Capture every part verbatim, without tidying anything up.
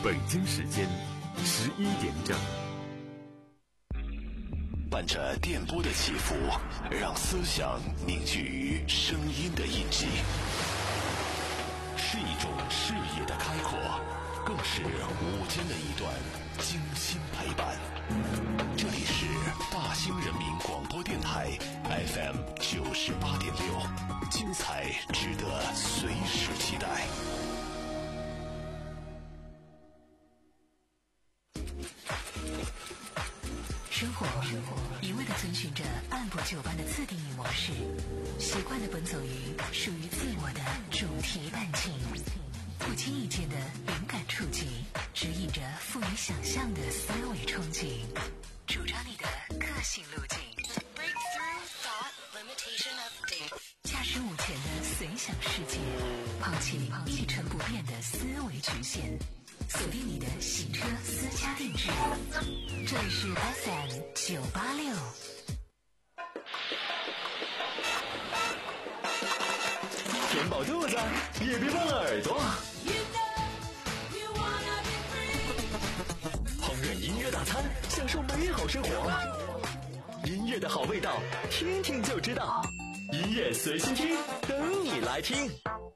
北京时间十一点整。 伴着电波的起伏，让思想凝聚于声音的印记，是一种视野的开阔，更是午间的一段精心陪伴。这里是大兴人民广播电台 F M 九十八点六，精彩值得随时期待。 生活一味地遵循着按部就班的自定义模式，习惯地奔走于属于自我的主题伴情，不经意间的灵感触及，指引着富于想象的思维憧憬，主张你的个性路径。驾驶午前的随想世界，抛弃一成不变的思维局限，锁定你的洗车私家定制。这里是 F M 九八六。 填饱肚子，也别忘了耳朵。烹饪音乐大餐，享受美好生活。音乐的好味道，听听就知道。音乐随心听，等你来听。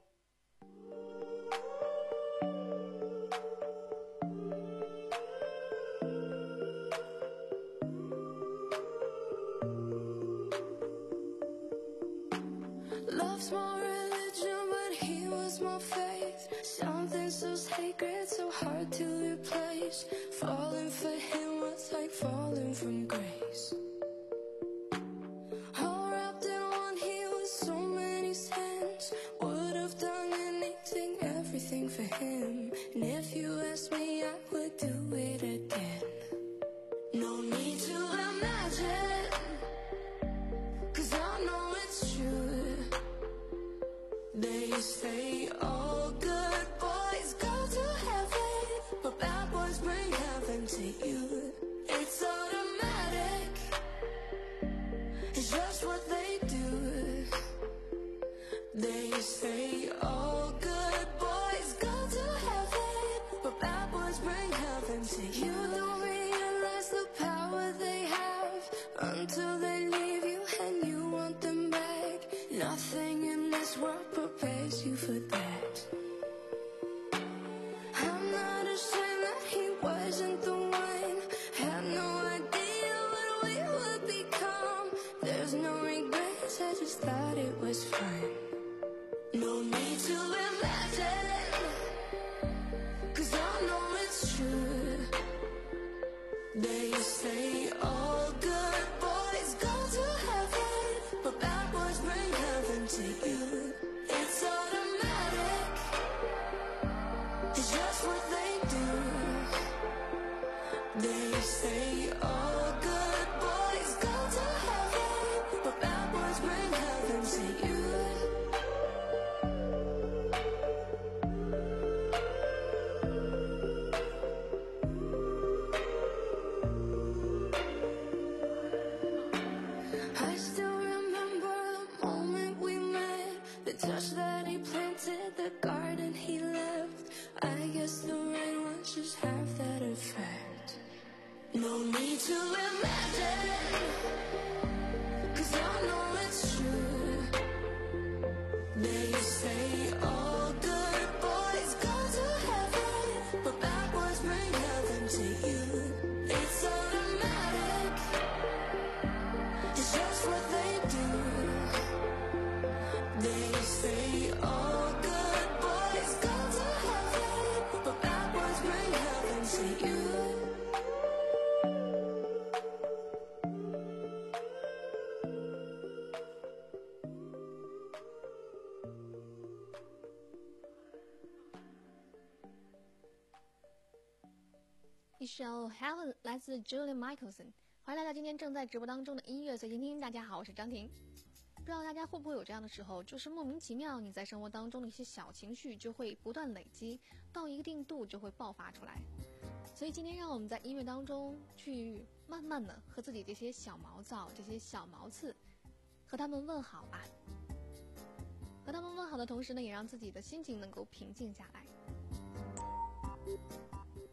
一首 Heaven 来自 Julia Michelson。 欢迎大家今天正在直播当中的音乐随心听。大家好，我是张婷。不知道大家会不会有这样的时候，就是莫名其妙你在生活当中的一些小情绪就会不断累积，到一个定度就会爆发出来。所以今天让我们在音乐当中去慢慢的和自己这些小毛躁，这些小毛刺和他们问好吧。和他们问好的同时呢，也让自己的心情能够平静下来。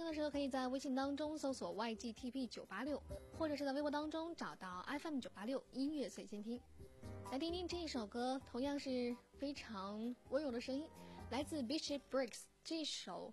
的时候可以在微信当中搜索 Y G T P 九八六，或者是在微博当中找到 F M 九八六音乐随心听。来听听这一首歌，同样是非常温柔的声音，来自 Bishop Briggs 这首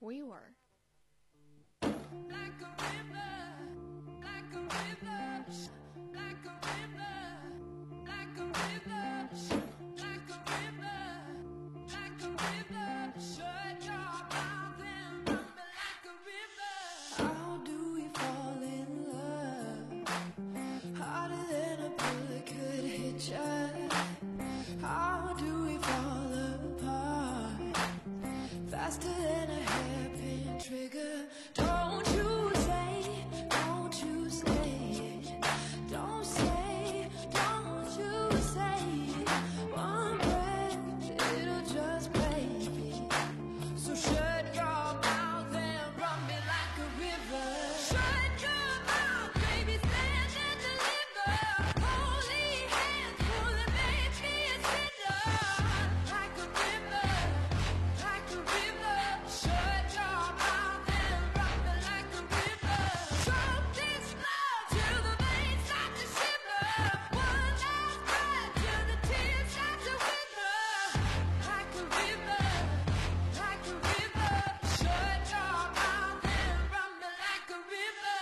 River。Like a river, like a river, like a river, like a river, like a river, like a river. Shut your mouth and run me like a river. How do we fall in love? Harder than a bullet could hit ya. How do we fall apart? Faster than a hairpin trigger. Don't you say, don't you say, don't say, don't you say. One breath, it'll just break. So shut your mouth and run me like a river. Shut your mouth, baby, stand and deliver. Holy hands, pull and make me a sinner. Like a river, like a river. Shut your mouth and run me like a river. Choke this love till the veins start to shiver. One last breath till the tears start to wither. Like a river, like a river. Shut your mouth and run me like a river.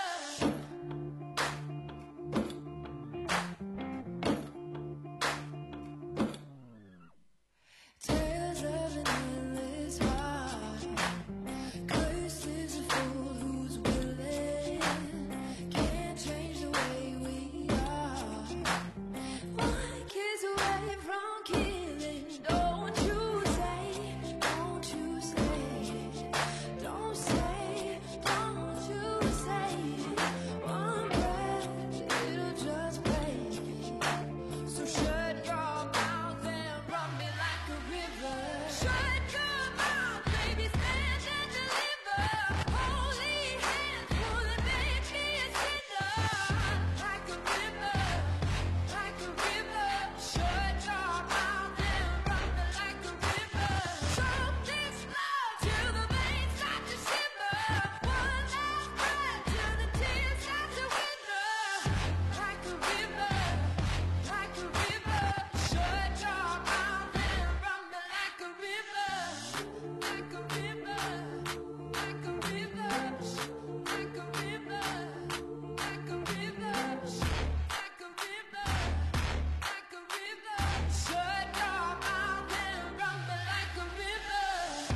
Tales of an endless heart. Cursed is the fool who's willing. Can't change the way we are. One kiss away from killing. Don't you say, don't you say, don't say, don't you say. One breath, it'll just break. So shut your mouth and run me like a river. Shut your mouth, baby, stand and deliver. Holy hands, pull and make me a sinner. Like a river, like a river. Shut your mouth and run me like a river. Choke this love till the veins start to shiver. One last breath till the tears start to wither. Like a river, like a river. Shut your mouth and run me like a river. Like a river, like a river, like a river, like a river, like a river, like a river. Shut your mouth and run me like a river.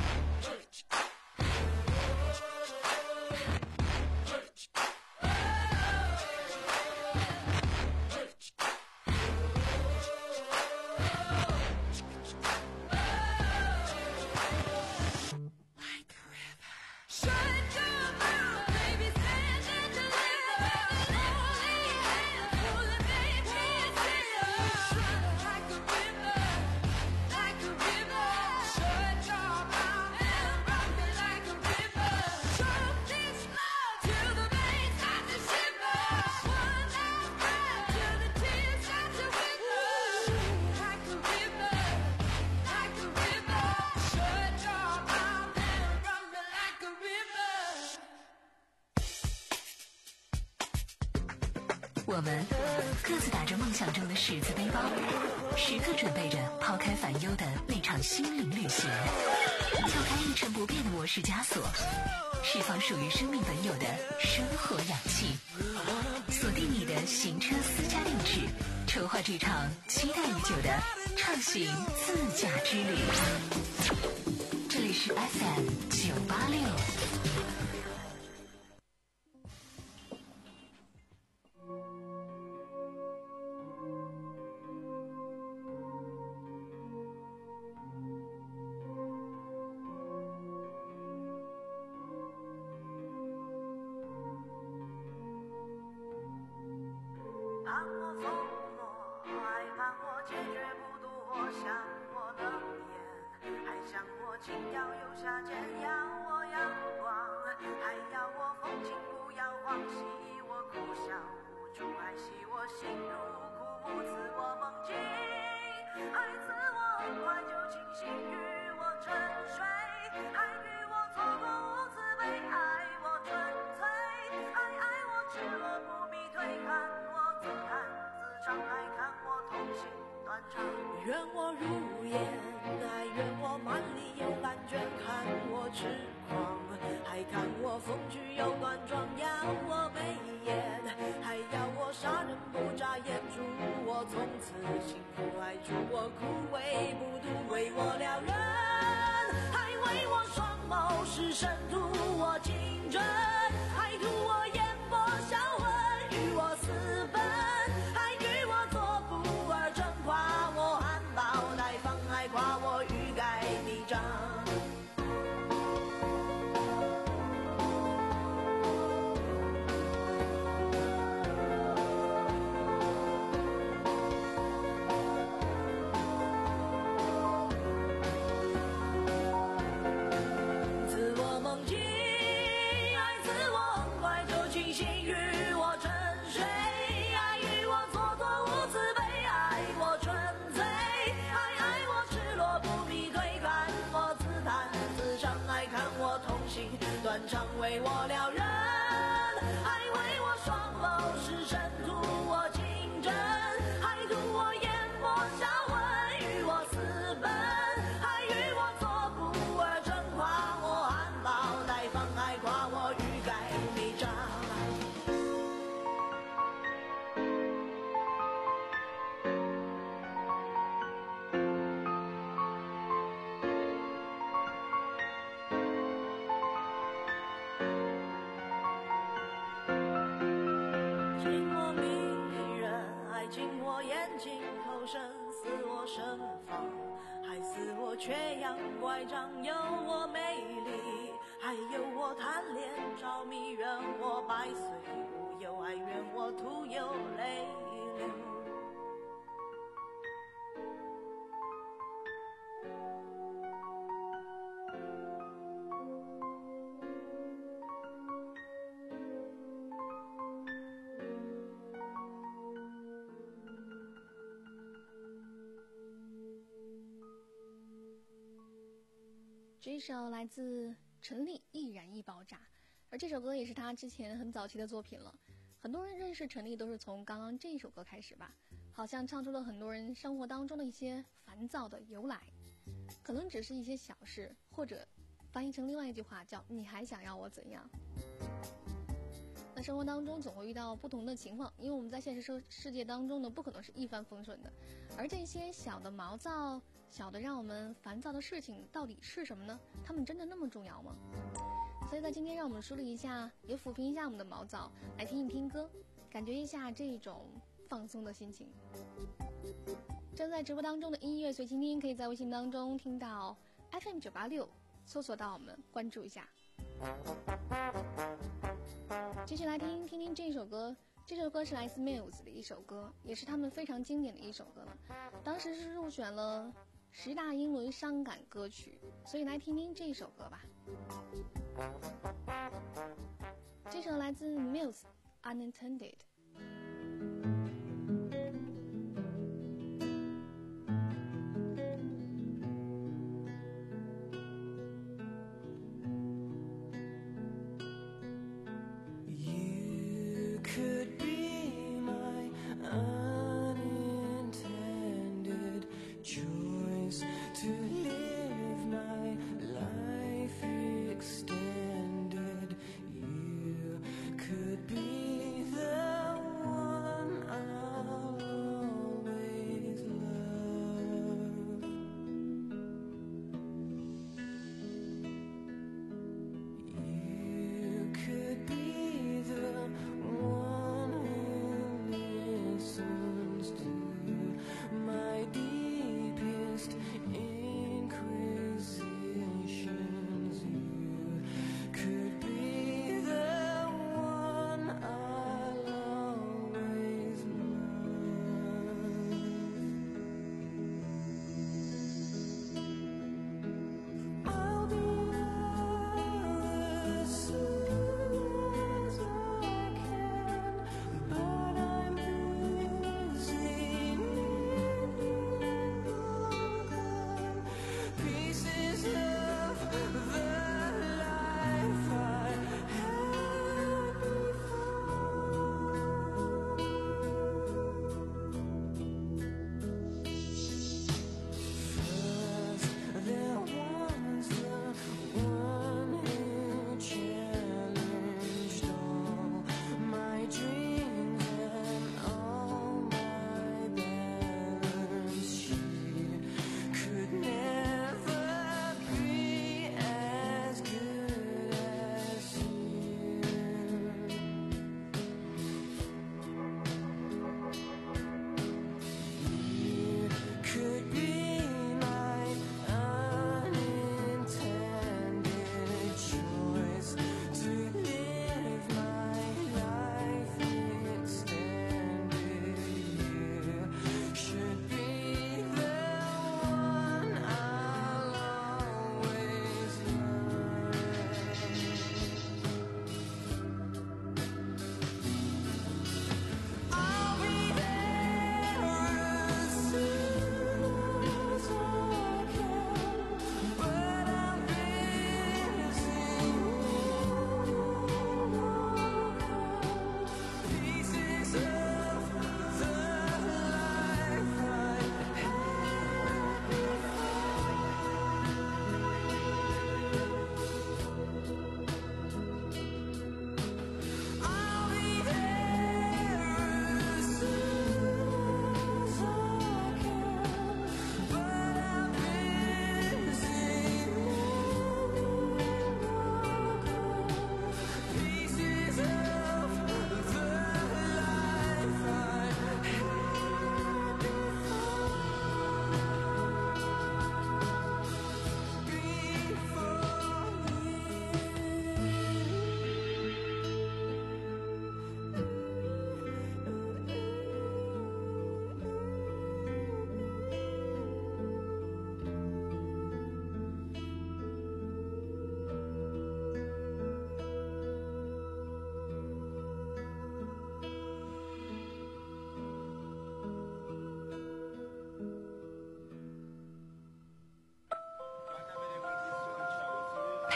我们各自打着梦想中的十字背包，时刻准备着抛开烦忧的那场心灵旅行。撬开一成不变的模式枷锁，释放属于生命本有的生活氧气。锁定你的行车私家定制，筹划这场期待已久的畅行自驾之旅。这里是 F M 九八六。 盼我疯魔，还盼我解决不渡，或想我冷眼，还想我轻摇右下间，要我阳光，还要我风景不要忘记我苦笑无助，还系我心如枯木，赐我梦境，还赐我怀旧清醒，与我沉睡，还与我错过无慈悲，爱我我痴狂，还看我风趣又端庄，要我眉眼，还要我杀人不眨眼，祝我从此幸福，还祝我枯萎不渡，为我撩人，还为我双眸是深图我情真，还图我眼波销魂，与我私奔，还与我做不二臣，夸我含苞待放，还夸我欲盖弥彰。断肠为我撩人，还为我双眸是深图我情真，还图我眼波销魂，与我私奔，还与我做不二臣，夸我含苞待放，还夸我欲盖弥彰。盛放，还似我缺氧乖张，有我美丽，还有我贪恋着迷，愿我百岁无忧，还愿我徒有泪流。 这一首来自陈粒《易燃易爆炸》，而这首歌也是他之前很早期的作品了。很多人认识陈粒都是从刚刚这一首歌开始吧，好像唱出了很多人生活当中的一些烦躁的由来，可能只是一些小事，或者翻译成另外一句话叫你还想要我怎样。那生活当中总会遇到不同的情况，因为我们在现实世界当中呢，不可能是一帆风顺的，而这些小的毛躁，小的让我们烦躁的事情到底是什么呢？它们真的那么重要吗？所以在今天让我们梳理一下，也抚平一下我们的毛躁，来听一听歌，感觉一下这种放松的心情。正在直播当中的音乐随倾听，可以在微信当中听到 F M 九八六，搜索到我们，关注一下。继续来听听听这首歌，这首歌是来自 Muse 的一首歌，也是他们非常经典的一首歌了，当时是入选了十大英伦伤感歌曲，所以来听听这首歌吧。这首来自 Muse Unintended。 Extended, you could be the one.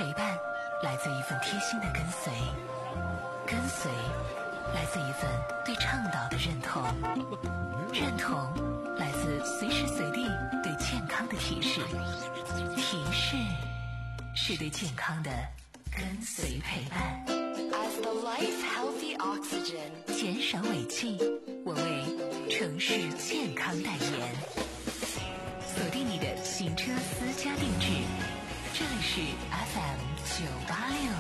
陪伴来自一份贴心的跟随，跟随来自一份对倡导的认同，认同来自随时随地对健康的提示，提示是对健康的跟随陪伴。 As the life healthy oxygen， 减少尾气，我为城市健康代言。锁定你的行车私家定制，这里是 F M 九八六。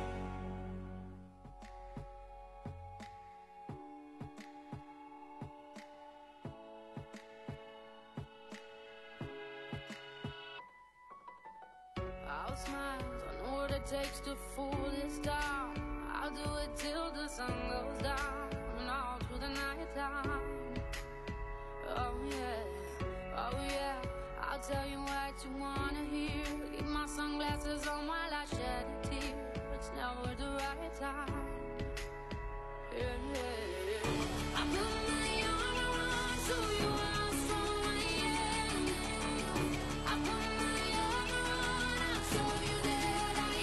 I'll smile, I know what it takes to fool this town. I'll do it till the sun goes down and all through the night time. Oh yeah, oh yeah, I'll tell you what you wanna hear. Keep my sunglasses on while I shed a tear. It's never the right time. Yeah, yeah, yeah. I put my arm around so you are strong I am. I put my arm around, I'll show you that I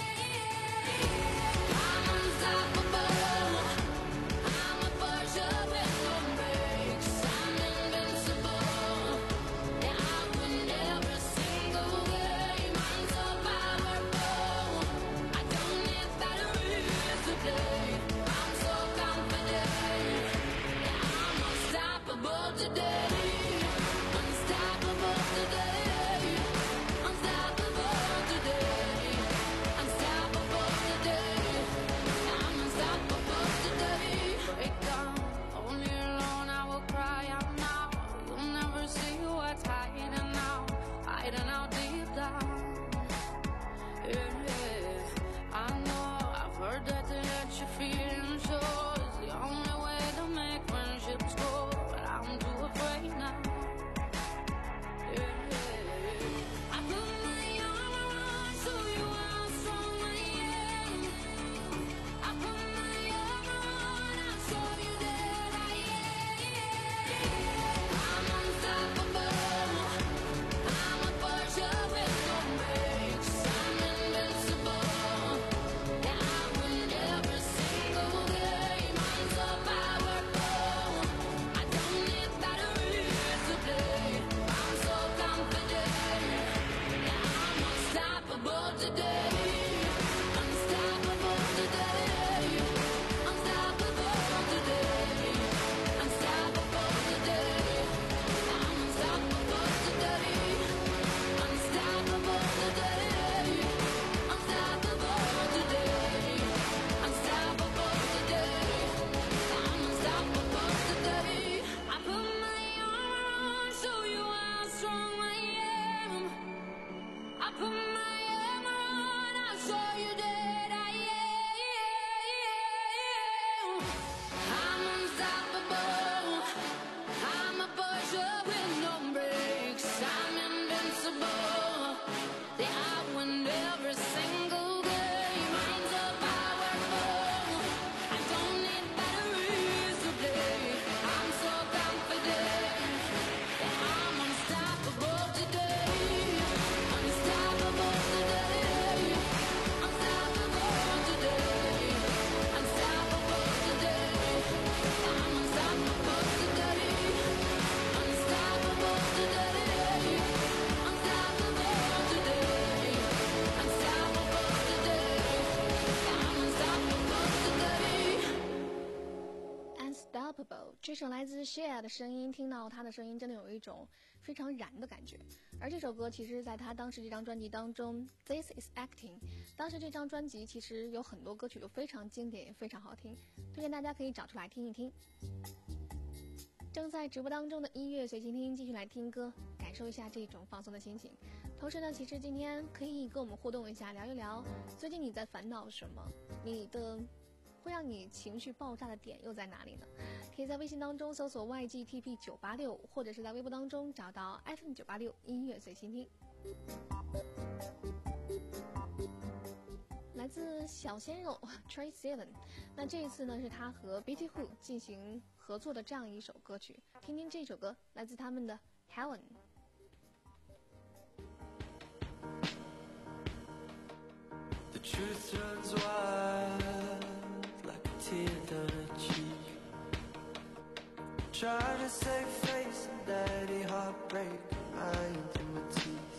am. I'm unstoppable. I'm a Porsche with no brakes. I'm invincible. Yeah, I win every single game. I'm so powerful. I don't need batteries today. I'm so confident. Yeah, I'm unstoppable today. Unstoppable today. Unstoppable today. Unstoppable today. I'm unstoppable today. Break down, only alone I will cry out now. You'll never see what's hiding out, hiding out deep down. Yeah, yeah. I know, I've heard that to let your feelings show is the only way to make friendships grow, but I'm too afraid now. Yeah, yeah. I put my arm around so you how strong I am. I put my arm around, I'll show you that I am. I'm unstoppable. I'm a Porsche with no brakes. I'm invincible. Yeah, I win every single game. I'm so powerful. I don't need batteries today. I'm so confident. Yeah, I'm unstoppable today. Unstoppable today. Unstoppable today. Unstoppable today. I'm unstoppable today. Unstoppable today. Unstoppable today. Unstoppable today. I'm unstoppable today. I put my arm around, show you how strong I am. I put my arm around, I'll show you that I am. I'm unstoppable. I'm a Porsche with no brakes. I'm invincible. Yeah, I win every single game. I'm so powerful. I don't need batteries to play. I'm so confident. Yeah, I'm unstoppable today. Unstoppable today. Unstoppable today. Unstoppable today. I'm unstoppable today. Unstoppable today. Unstoppable today. Unstoppable today. I'm unstoppable today. Unstoppable 这首来自 Cher 的声音，听到他的声音真的有一种非常燃的感觉。而这首歌其实在他当时这张专辑当中 This is Acting， 当时这张专辑其实有很多歌曲都非常经典也非常好听，推荐大家可以找出来听一听。正在直播当中的音乐随心听，继续来听歌，感受一下这种放松的心情。同时呢，其实今天可以跟我们互动一下，聊一聊最近你在烦恼什么，你的会让你情绪爆炸的点又在哪里呢？可以在微信当中搜索 Y G T P 九八六，或者是在微博当中找到 F M 九八六音乐随心听。来自小鲜肉 Trey Seven， 那这一次呢是他和 Betty Who 进行合作的这样一首歌曲，听听这首歌，来自他们的 Helen。 The truth runs wild like a tear down a cheek. Trying to save face and daddy heartbreak my intimities.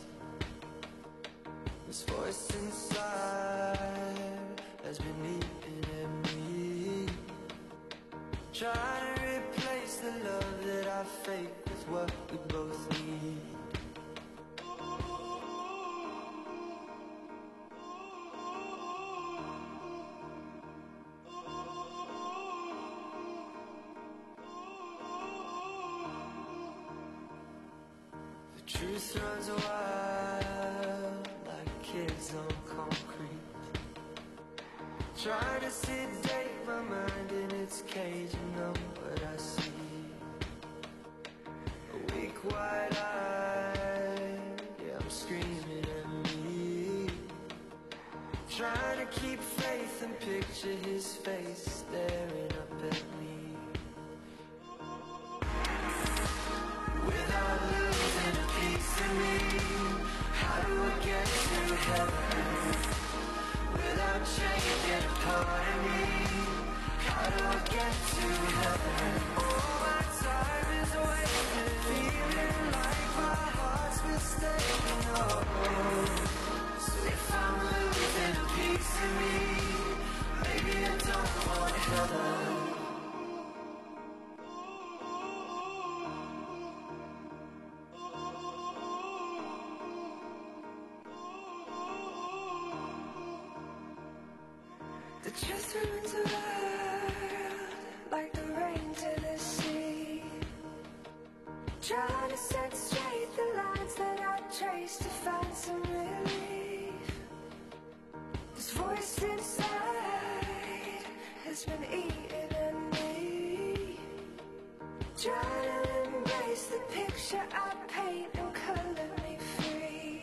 This voice inside has been eating at me. Trying to replace the love that I fake with what we both need. Truth runs wild like kids on concrete. Trying to sedate my mind in its cage and know what I see. A weak wide eye, yeah, I'm screaming at me. Trying to keep faith and picture his face staring up at me. Without losing a piece of me, how do I get to heaven? Without changing a part of me, how do I get to heaven? All my time is wasted, feeling like my heart's mistaken. Oh, so if I'm losing a piece of me, maybe I don't want heaven. The truth runs wild like the rain to the sea. Trying to set straight the lines that I traced to find some relief. This voice inside has been eating at me. Trying to embrace the picture I paint and color me free.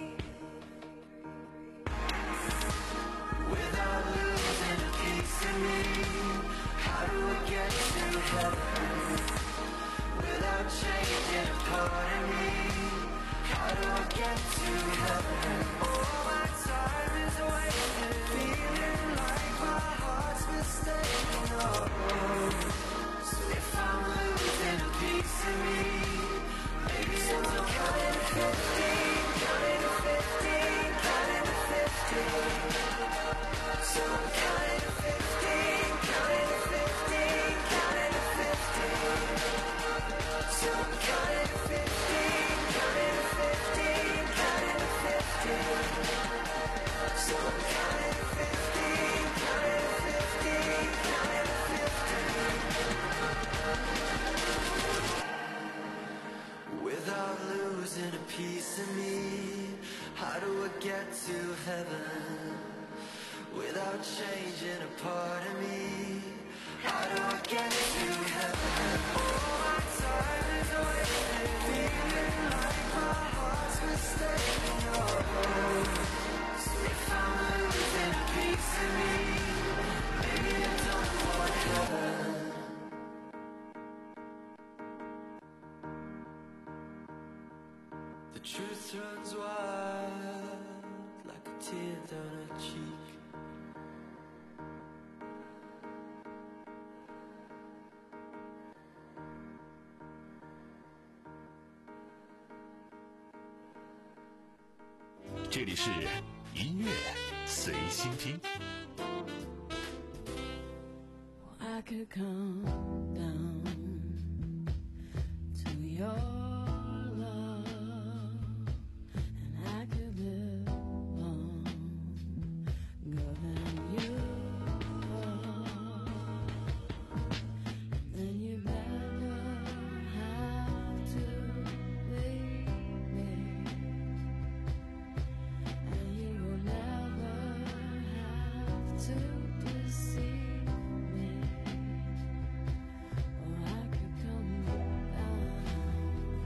Without losing a piece of me, how do I get to heaven? Without changing a part of me, how do I get to heaven? All my time is wasted, feeling like my heart's mistaken. Oh, so if I'm losing a piece of me, maybe I'm counting to fifteen, counting to fifteen, counting to fifteen. So I'm counting to fifteen, counting to fifteen, counting to fifteen. So I'm counting to fifteen, counting to fifteen, counting to fifteen. So I'm counting to fifteen, counting to fifteen, counting to fifteen. Without losing a piece of me, how do I get to heaven? Without changing a part of me, how do I get to heaven? All my time is wasted, feeling like my heart's mistaken. Oh, so if I'm losing a piece of me, maybe I don't want heaven. The truth runs wild like a tear down a cheek. 这里是音乐随心听。 I could come down to your love, and I could live on loving you. Then you better have to leave me, and you will never have to deceive me. Or I could come down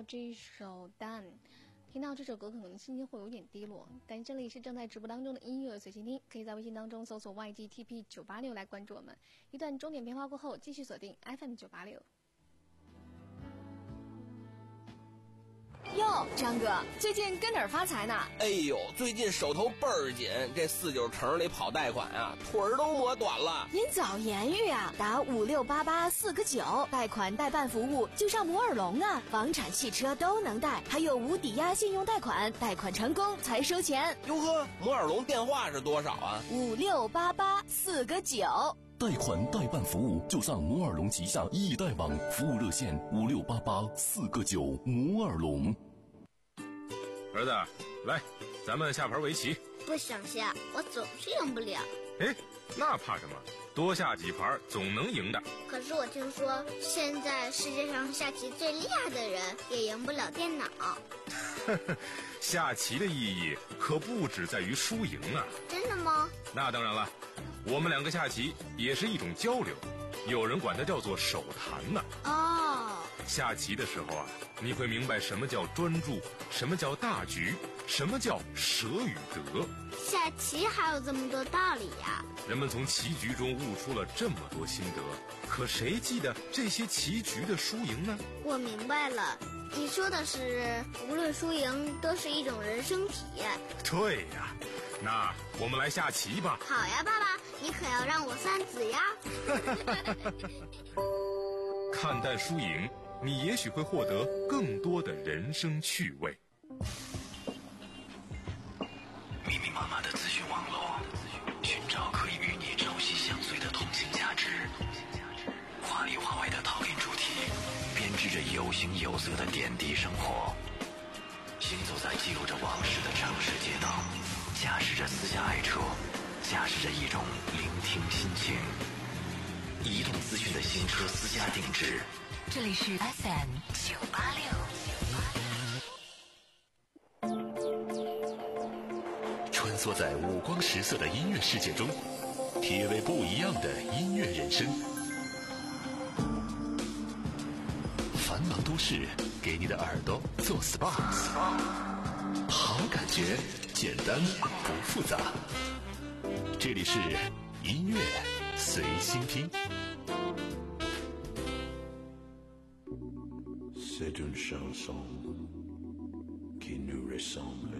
这一首 Dan。听到这首歌可能心情会有点低落，但这里是正在直播当中的音乐随心听，可以在微信当中搜索 Y G T P 九八六来关注我们。一段钟点变化过后，继续锁定 F M 九八六。 哟，张哥，最近跟哪儿发财呢？ 哎呦，最近手头倍儿紧，这四九城里跑贷款啊，腿儿都磨短了。 您早言语啊，打五六八八四个九，贷款代办服务就上摩尔龙啊，房产、汽车都能贷，还有无抵押信用贷款，贷款成功才收钱。 哟呵，摩尔龙电话是多少啊？ 五六八八四个九。 贷款代办服务就上摩尔龙旗下易贷网，服务热线五六八八四个九。摩尔龙。 儿子，来，咱们下盘围棋。 不想下，我总是赢不了。 哎，那怕什么？多下几盘总能赢的。 可是我听说，现在世界上下棋最厉害的人也赢不了电脑。 下棋的意义可不只在于输赢啊！ 真的吗？ 那当然了，我们两个下棋也是一种交流，有人管它叫做手谈呢。 哦， 下棋的时候啊，你会明白什么叫专注，什么叫大局，什么叫舍与得。 下棋还有这么多道理呀！ 人们从棋局中悟出了这么多心得，可谁记得这些棋局的输赢呢？ 我明白了，你说的是无论输赢都是一种人生体验。 对呀，那我们来下棋吧。 好呀，爸爸，你可要让我三子呀。 看淡输赢，你也许会获得更多的人生趣味。 密密麻麻的资讯网络，寻找可以与你朝夕相随的通信价值。华里华外的讨论主题，编织着有形有色的点滴生活。行走在记录着往事的城市街道，驾驶着私家爱车，驾驶着一种聆听心情。移动资讯的新车私家定制。 这里是 F M 九八六。 穿梭在五光十色的音乐世界中，体味不一样的音乐人生。繁忙都市给你的耳朵做 S P A， 好感觉，简单不复杂。这里是音乐随心听。 C'est une chanson qui nous ressemble.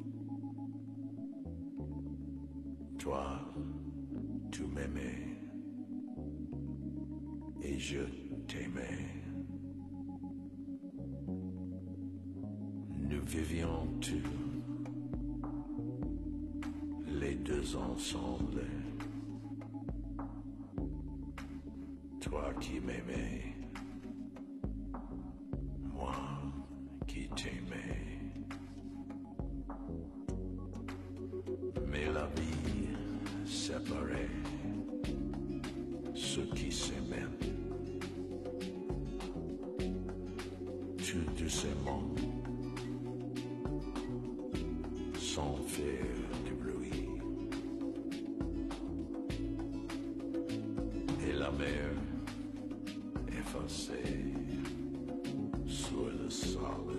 Toi, tu m'aimais et je t'aimais. Nous vivions tous les deux ensemble. Toi qui m'aimais, moi qui t'aimais. Mais la vie séparait ceux qui s'aimaient. Tout doucement, sans faire du bruit. Et la mer effacée sur le sable.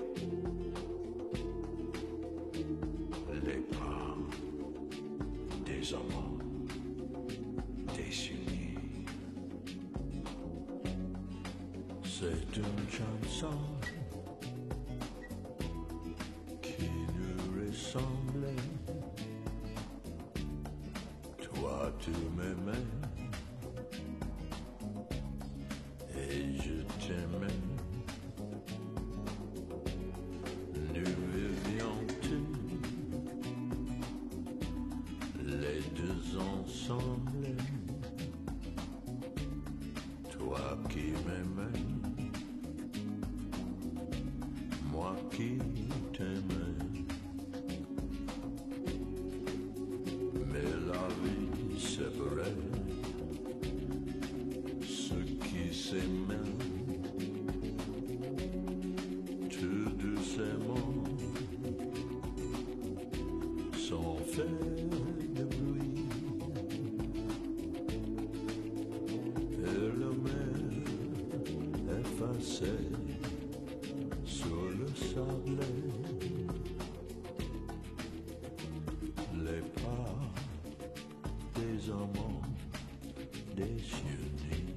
Les pas des amants désunis. C'est une chanson qui nous ressemble. Toi tu m'aimais et je t'aimais. Nous vivions tous les deux ensemble. Toi qui m'aimais, moi qui t'aimais. Mais la vie séparait ceux qui s'aimaient. Tout doucement, sans faire de bruit. Et la mer effacée décemment déchaîné.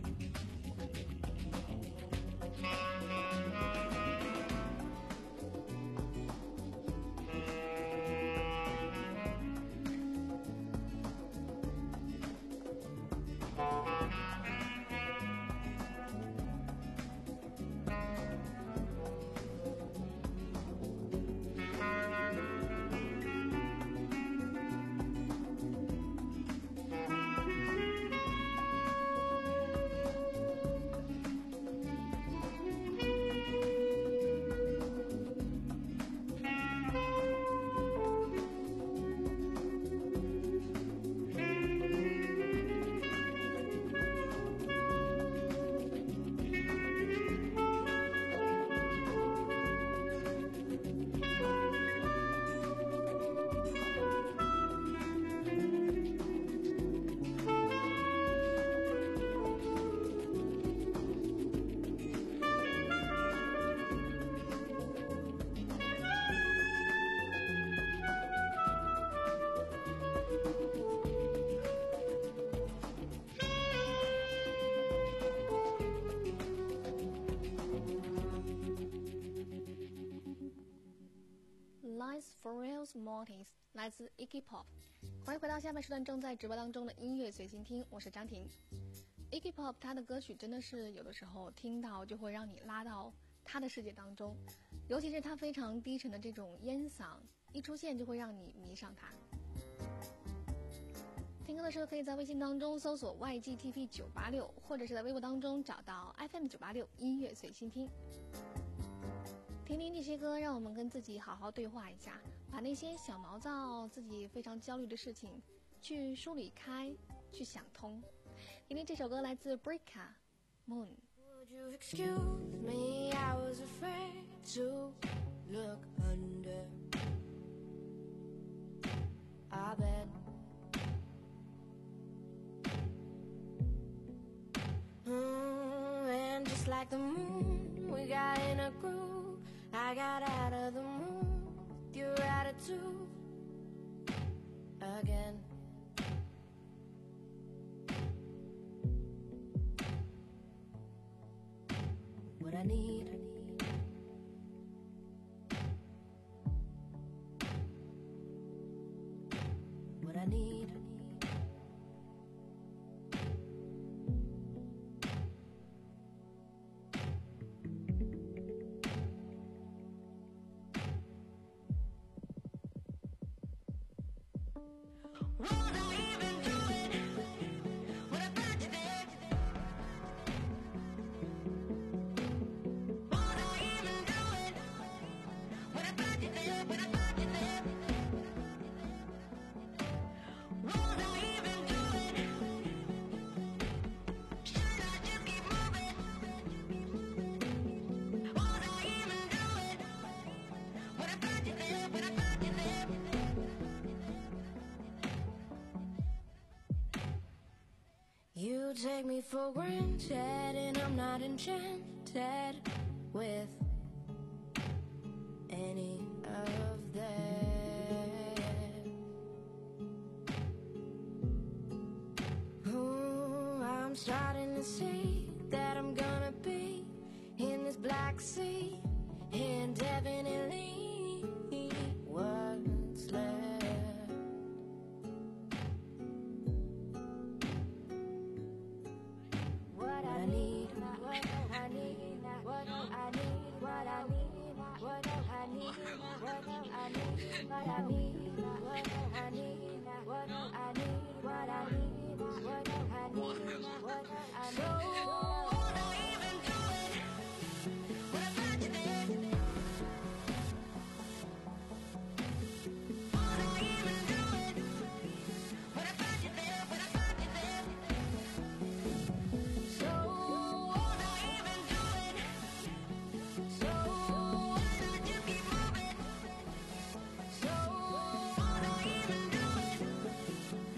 Mortings 来自 Iggy Pop。 欢迎回到下半时段正在直播当中的音乐随心听，我是张婷。 Iggy Pop 他的歌曲真的是有的时候听到就会让你拉到他的世界当中，尤其是他非常低沉的这种烟嗓一出现就会让你迷上他。听歌的时候可以在微信当中搜索 Y G T P 九八六， 或者是在微博当中找到 F M 九八六音乐随心听。听听这些歌，让我们跟自己好好对话一下，把那些小毛躁、自己非常焦虑的事情去梳理开，去想通。听听这首歌来自 Breaka Moon。 Would you excuse me? I was afraid to look under our bed. Mm, and just like the moon, we got in a groove. I got out of the mood with your attitude again. What I need, what I need. Won't I even do it when I find you there? Won't I even do it when I find you there? When I find you there? Won't I even do it? Should I just keep moving? Won't I even do it when I find you there? When I find you there? You take me for granted, and I'm not enchanted with any of that. Ooh, I'm starting to see that I'm gonna be in this black sea, indefinitely. What's left? What I need, what I need, what I need, what I need, what I need, what I need, what I need, what I need, what I need, what I need, what I need, what I need. So won't I even do it when I find you there? Won't I even do it when I find you there? When I find you there? So won't I even do it? So why not just keep moving? So won't I even do it?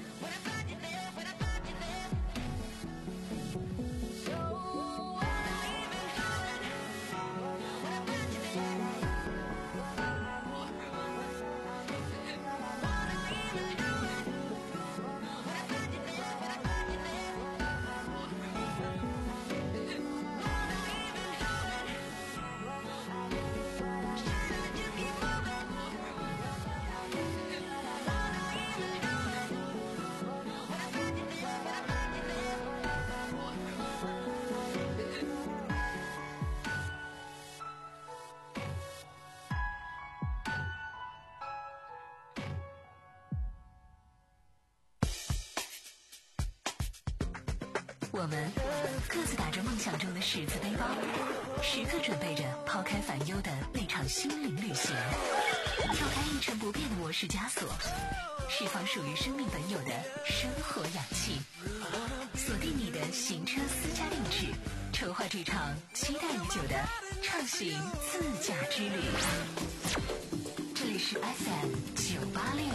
我们各自打着梦想中的十字背包，时刻准备着抛开烦忧的那场心灵旅行，跳开一成不变的模式枷锁，释放属于生命本有的生活氧气，锁定你的行车私家定制，筹划这场期待已久的畅行自驾之旅。这里是 F M 九八六。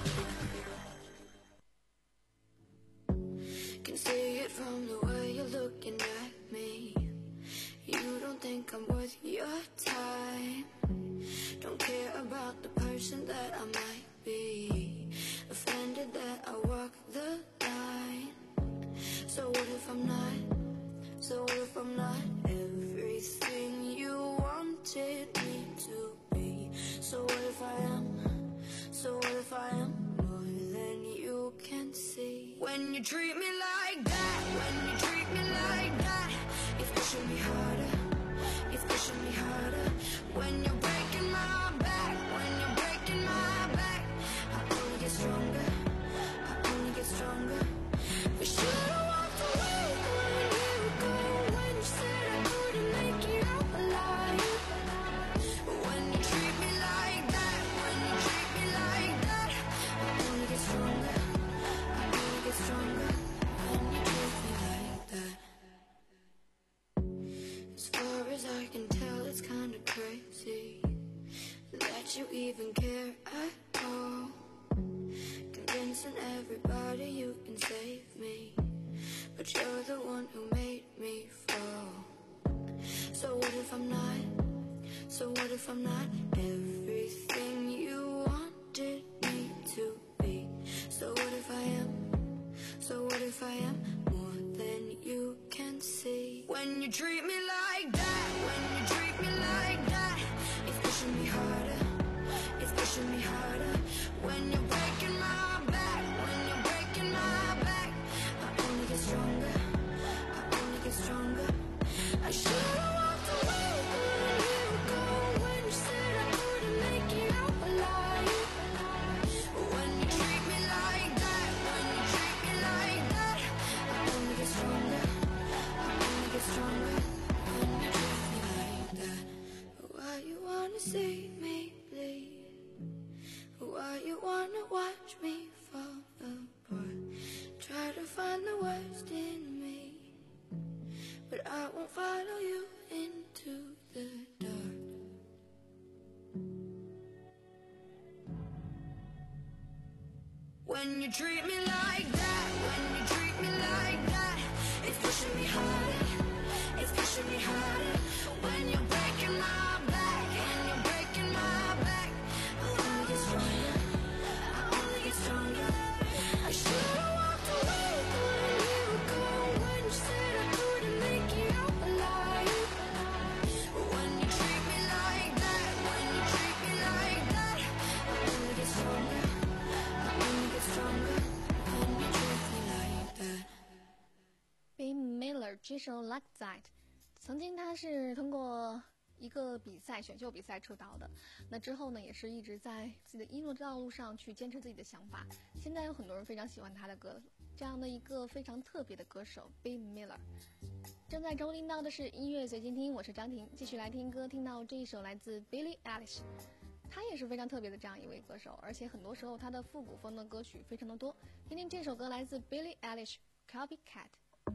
Can see it from the way you're looking at me. You don't think I'm worth your time. Don't care about the person that I might be. Offended that I walk the line. So what if I'm not? So what if I'm not everything you wanted me to be? So what if I am? So what if I am more than you can see? When you treat me like that, when you treat me like that, it's pushing me harder, it's pushing me harder. When you're breaking my back, when you're breaking my back, I only get stronger, I only get stronger. We should've walked away when you go, when you said I couldn't make it out alive. When you treat me like that, when you treat me like that, I only get stronger, I only get stronger. When you treat me like that. As far as I can tell, it's kinda crazy that you even care at all. Convincing everybody you can save me, but you're the one who made me fall. So what if I'm not? So what if I'm not everything you wanted me to be? So what if I am? So what if I am more than you can see? When you treat me like that, when you treat me like that, it's pushing me harder, it's pushing me harder. When you're breaking my back, when you're breaking my back, I only get stronger, I only get stronger. I should've walked away when you go, when you said I couldn't make it out alive. When you treat me like that, when you treat me like that, I only get stronger, I only get stronger. When you treat me like that, why you wanna see me bleed? Why you wanna watch me fall apart? Try to find the worst in me, but I won't follow you into the dark. When you treat me like that, when you treat me like that, it's pushing me harder, it's pushing me harder. When you're breaking my back, and you're breaking my back, I only get stronger, I only get stronger. I should've walked away when you go, when you said I couldn't make it out alive. When you treat me like that, when you treat me like that, I only get stronger, I only get stronger. When you treat me like that. Ben Miller 这首 Like That， 曾经他是通过一个比赛选秀比赛出道的，那之后呢也是一直在自己的音乐道路上去坚持自己的想法。现在有很多人非常喜欢他的歌，这样的一个非常特别的歌手 Ben Miller。 正在收听到的是音乐随心听，我是张婷，继续来听歌，听到这一首来自 Billie Eilish， 他也是非常特别的这样一位歌手，而且很多时候他的复古风的歌曲非常的多。听听这首歌来自 Billie Eilish Copycat。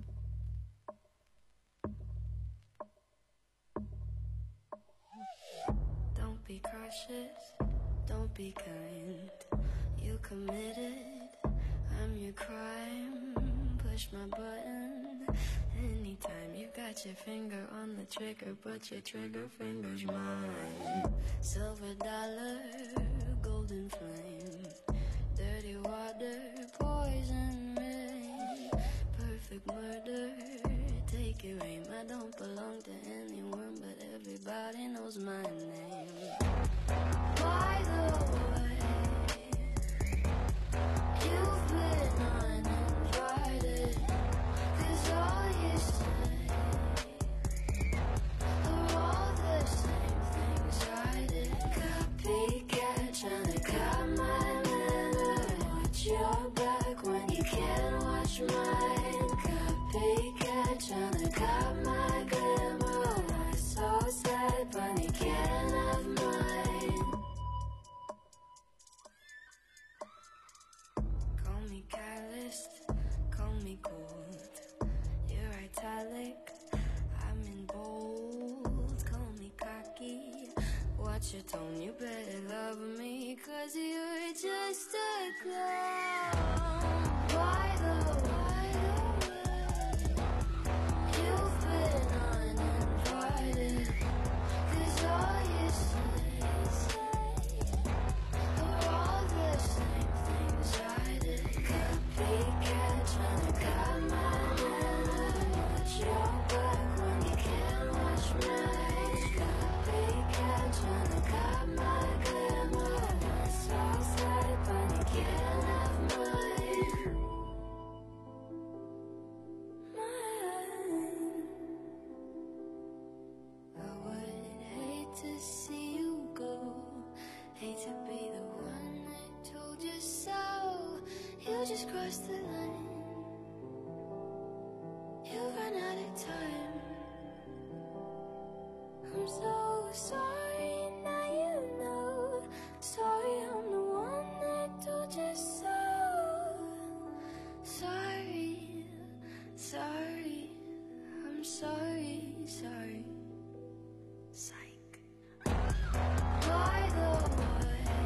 Don't be cautious, don't be kind. You committed, I'm your crime. Push my button anytime. You got your finger on the trigger, but your trigger finger's mine. Silver dollar, golden flame, dirty water, poison rain, perfect murder. Take your aim. I don't belong to anyone, but everybody knows my name. By the way, you've been uninvited, 'cause all you say are all the same things I did. Copycat, trying to cut my manner. Watch your back when you can't watch mine. Copycat. got my glamour. Why so sad, but you can't have mine. Call me careless, call me cold. You're italic, I'm in bold. Call me cocky, watch your tone. You better love me, cause you're just a clown. Why though, why though? You've been uninvited, cause all you say are all the same things I did. Copycat tryna cut my manner. Watch your back when you can't watch mine. Copycat tryna cut my glamour. It's so sad, but you can't have mine. Mine. I would hate to see you go. Hate to be the one that told you so. You just crossed the line. You ran out of time. I'm so sorry, now you know. Sorry, I'm the one that told you so. Sorry, sorry, I'm sorry, sorry. Psych. Why the way?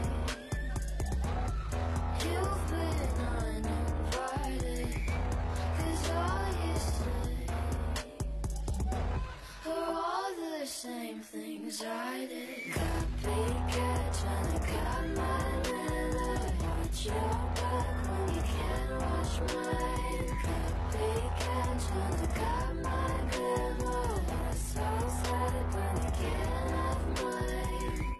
You've been uninvited, cause all you say are all the same things I did. Copycat tryna cut my manner. Watch your back when you can't watch mine. Copycat tryna cut my glamour. It's so sad, but you can't have mine.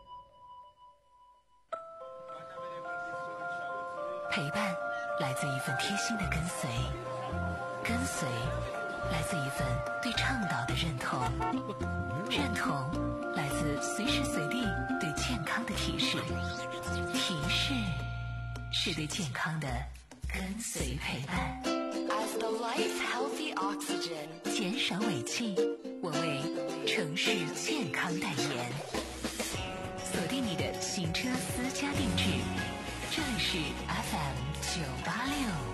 陪伴来自一份贴心的跟随，跟随来自一份对倡导的认同，认同来自随时随地对健康的提示，提示是对健康的跟随陪伴。 As the life healthy oxygen， 减少尾气，我为城市健康代言。锁定你的行车私家定制，这里是 F M 九八六。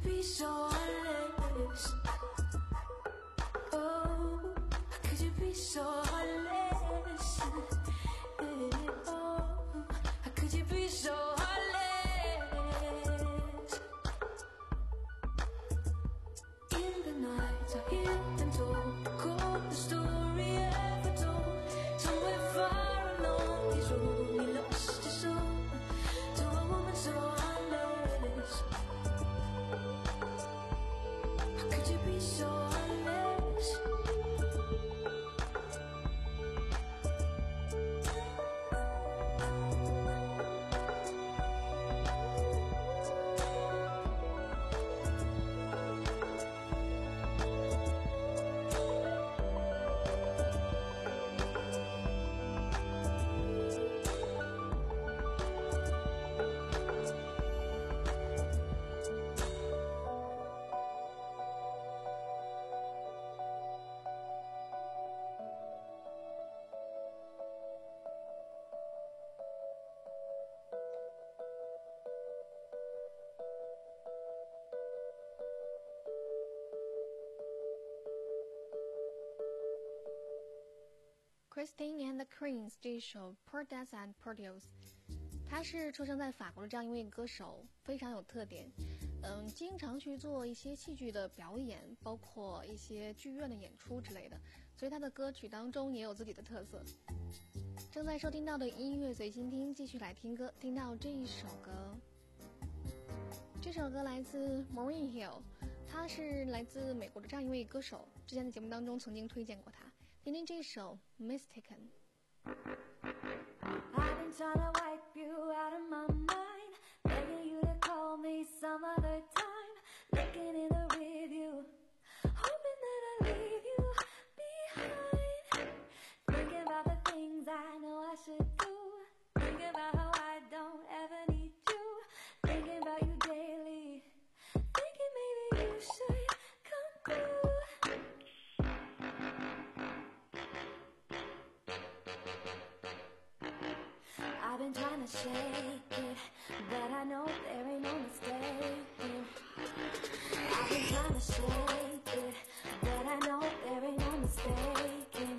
So Christine and the Queens 这首 Perdas and Perdios， 他是出生在法国的这样一位歌手，非常有特点，嗯，经常去做一些戏剧的表演，包括一些剧院的演出之类的，所以他的歌曲当中也有自己的特色。正在收听到的音乐随心听，继续来听歌，听到这一首歌，这首歌来自 Maureen Hill， 他是来自美国的这样一位歌手，之前在节目当中曾经推荐过他。听听这首 Mistaken。 I've been trying to wipe you out of my mind, begging you to call me some other time, looking in the rear view, hoping that I leave you behind, thinking about the things I know I should do, thinking about how I don't ever need you, thinking about you daily, thinking maybe you should come through. I've been trying to shake it, but I know there ain't no mistaking. I've been trying to shake it, but I know there ain't no mistaking.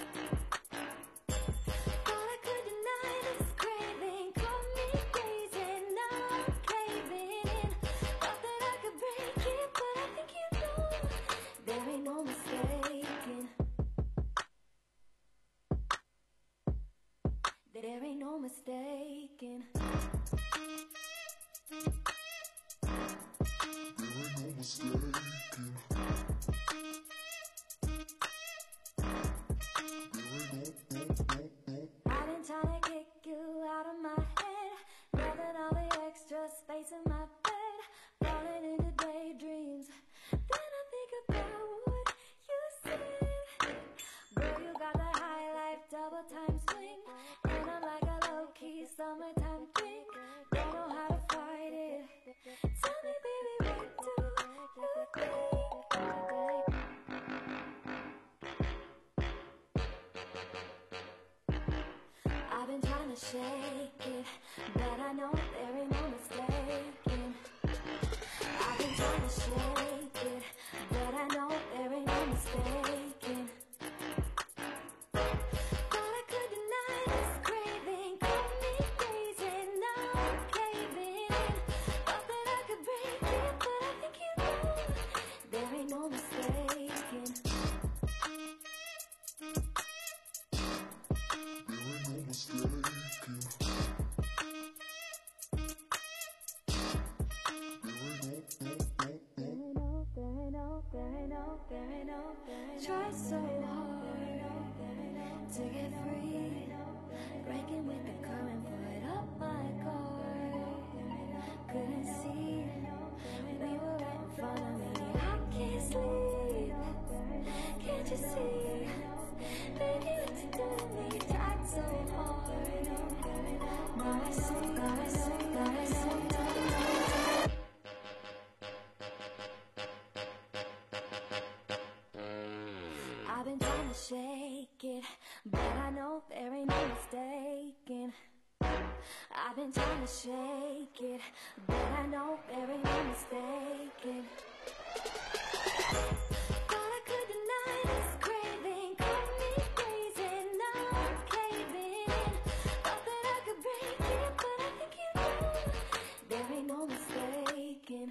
Thought I could deny this craving, call me crazy, now I'm caving in. Thought that I could break it, but I think you know there ain't no mistaking. There ain't no mistaking. I've been trying to kick you out of my head, loving all the extra space in my bed, falling into daydreams. Then I think about what you said. Girl, you got the high life double time swing, and I'm like a low-key summertime drink. Don't know how to fight it. Tell me, baby, what do you think? I've been trying to shake it, but I know there ain't no mistaking. I've been trying to shake it, but I know there ain't no mistaking. Thought I could deny this craving, call me crazy, now I'm caving in. Thought that I could break it, but I think you know there ain't no mistaking. Try so hard to get free, breaking with the current, put up my guard. Couldn't see we were right in front of me. I can't sleep, can't you see? Baby, what you do to me? Tried so hard. Now I see, now I see, now I see. I've been trying to shake it, but I know there ain't no mistaking. I've been trying to shake it, but I know there ain't no mistaking. Thought I could deny this craving, call me crazy, now I'm caving in. Thought that I could break it, but I think you know there ain't no mistaking.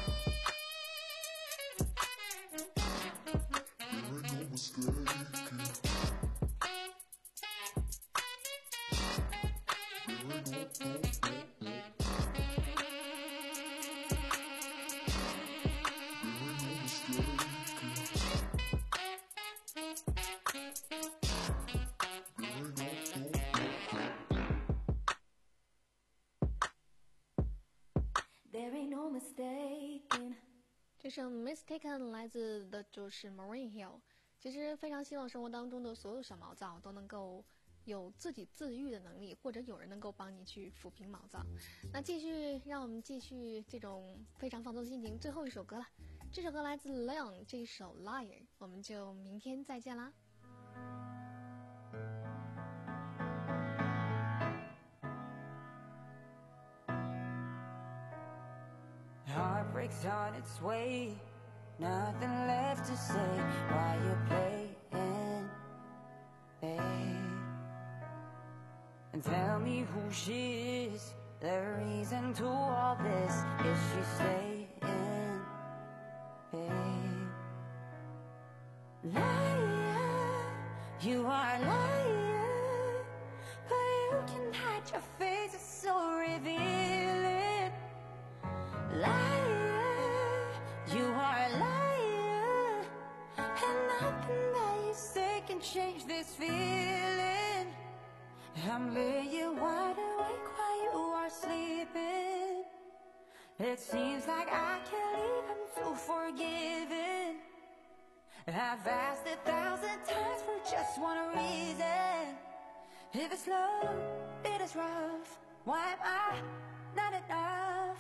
There ain't no mistaking. 这首 Mistaken 来自的就是 Maureen Hill。其实非常希望生活当中的所有小毛躁都能够有自己自愈的能力，或者有人能够帮你去抚平毛躁。那继续，让我们继续这种非常放松的心情。最后一首歌了，这首歌来自 Leon， 这一首 Liar， 我们就明天再见啦。 Heartbreak's on its way, nothing left to say. Why you playing, babe? And tell me who she is. The reason to all this is she staying, babe. Liar, you are a liar, but you can hide your face, it's so revealing. Liar, you are a liar, and nothing that you say can change this feeling. I'm laying wide awake while you are sleeping. It seems like I can't leave, I'm too forgiving. I've asked a thousand times for just one reason. If it's love, it is rough. Why am I not enough?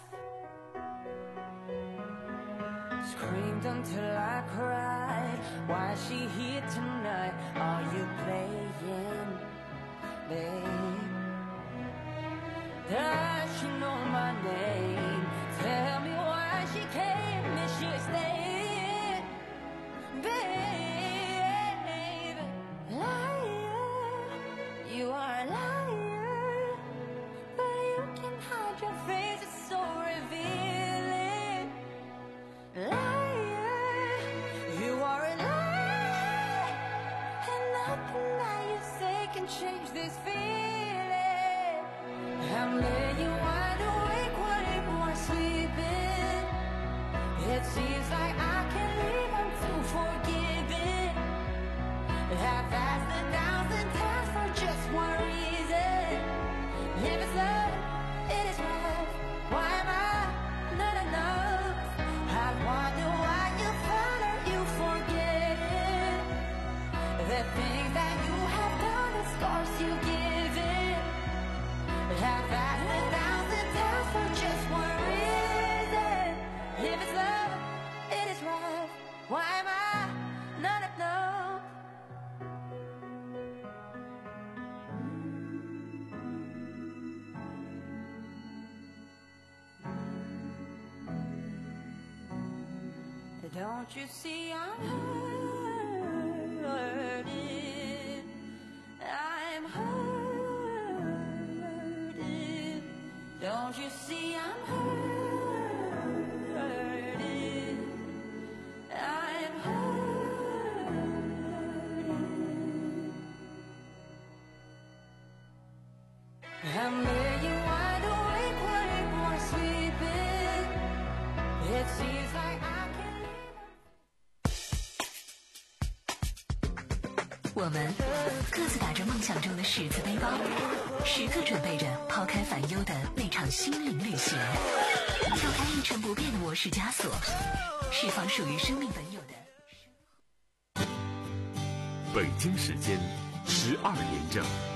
Screamed until I cried. Why is she here tonight? Are you playing, babe? Does she know my name? Tell me why she came and she stayed, babe. Liar, you are a liar, but you can hide your face, it's so revealing. Liar, you are a liar, and nothing that you say can change this feeling. I'm laying wide awake while you are sleeping. It seems like I can't leave, I'm too forgiving. I've asked a thousand times for just one reason. If it's love, it is love. Why am I not enough? I wonder why you found her, you forget it. The things that you have done, the scars you give it. I've asked a thousand times for just one reason. If it's love, it is rough. Why am I not enough? Don't you see I'm hurting? I'm hurting. Don't you see I'm hurting? I'm hurting. I'm laying wide awake while you are sleeping. It seems like I can't. 我们各自打着梦想中的十字背包，时刻准备着抛开烦忧的那场心灵旅行，跳开一成不变的模式枷锁，释放属于生命本有的。 北京时间十二点整。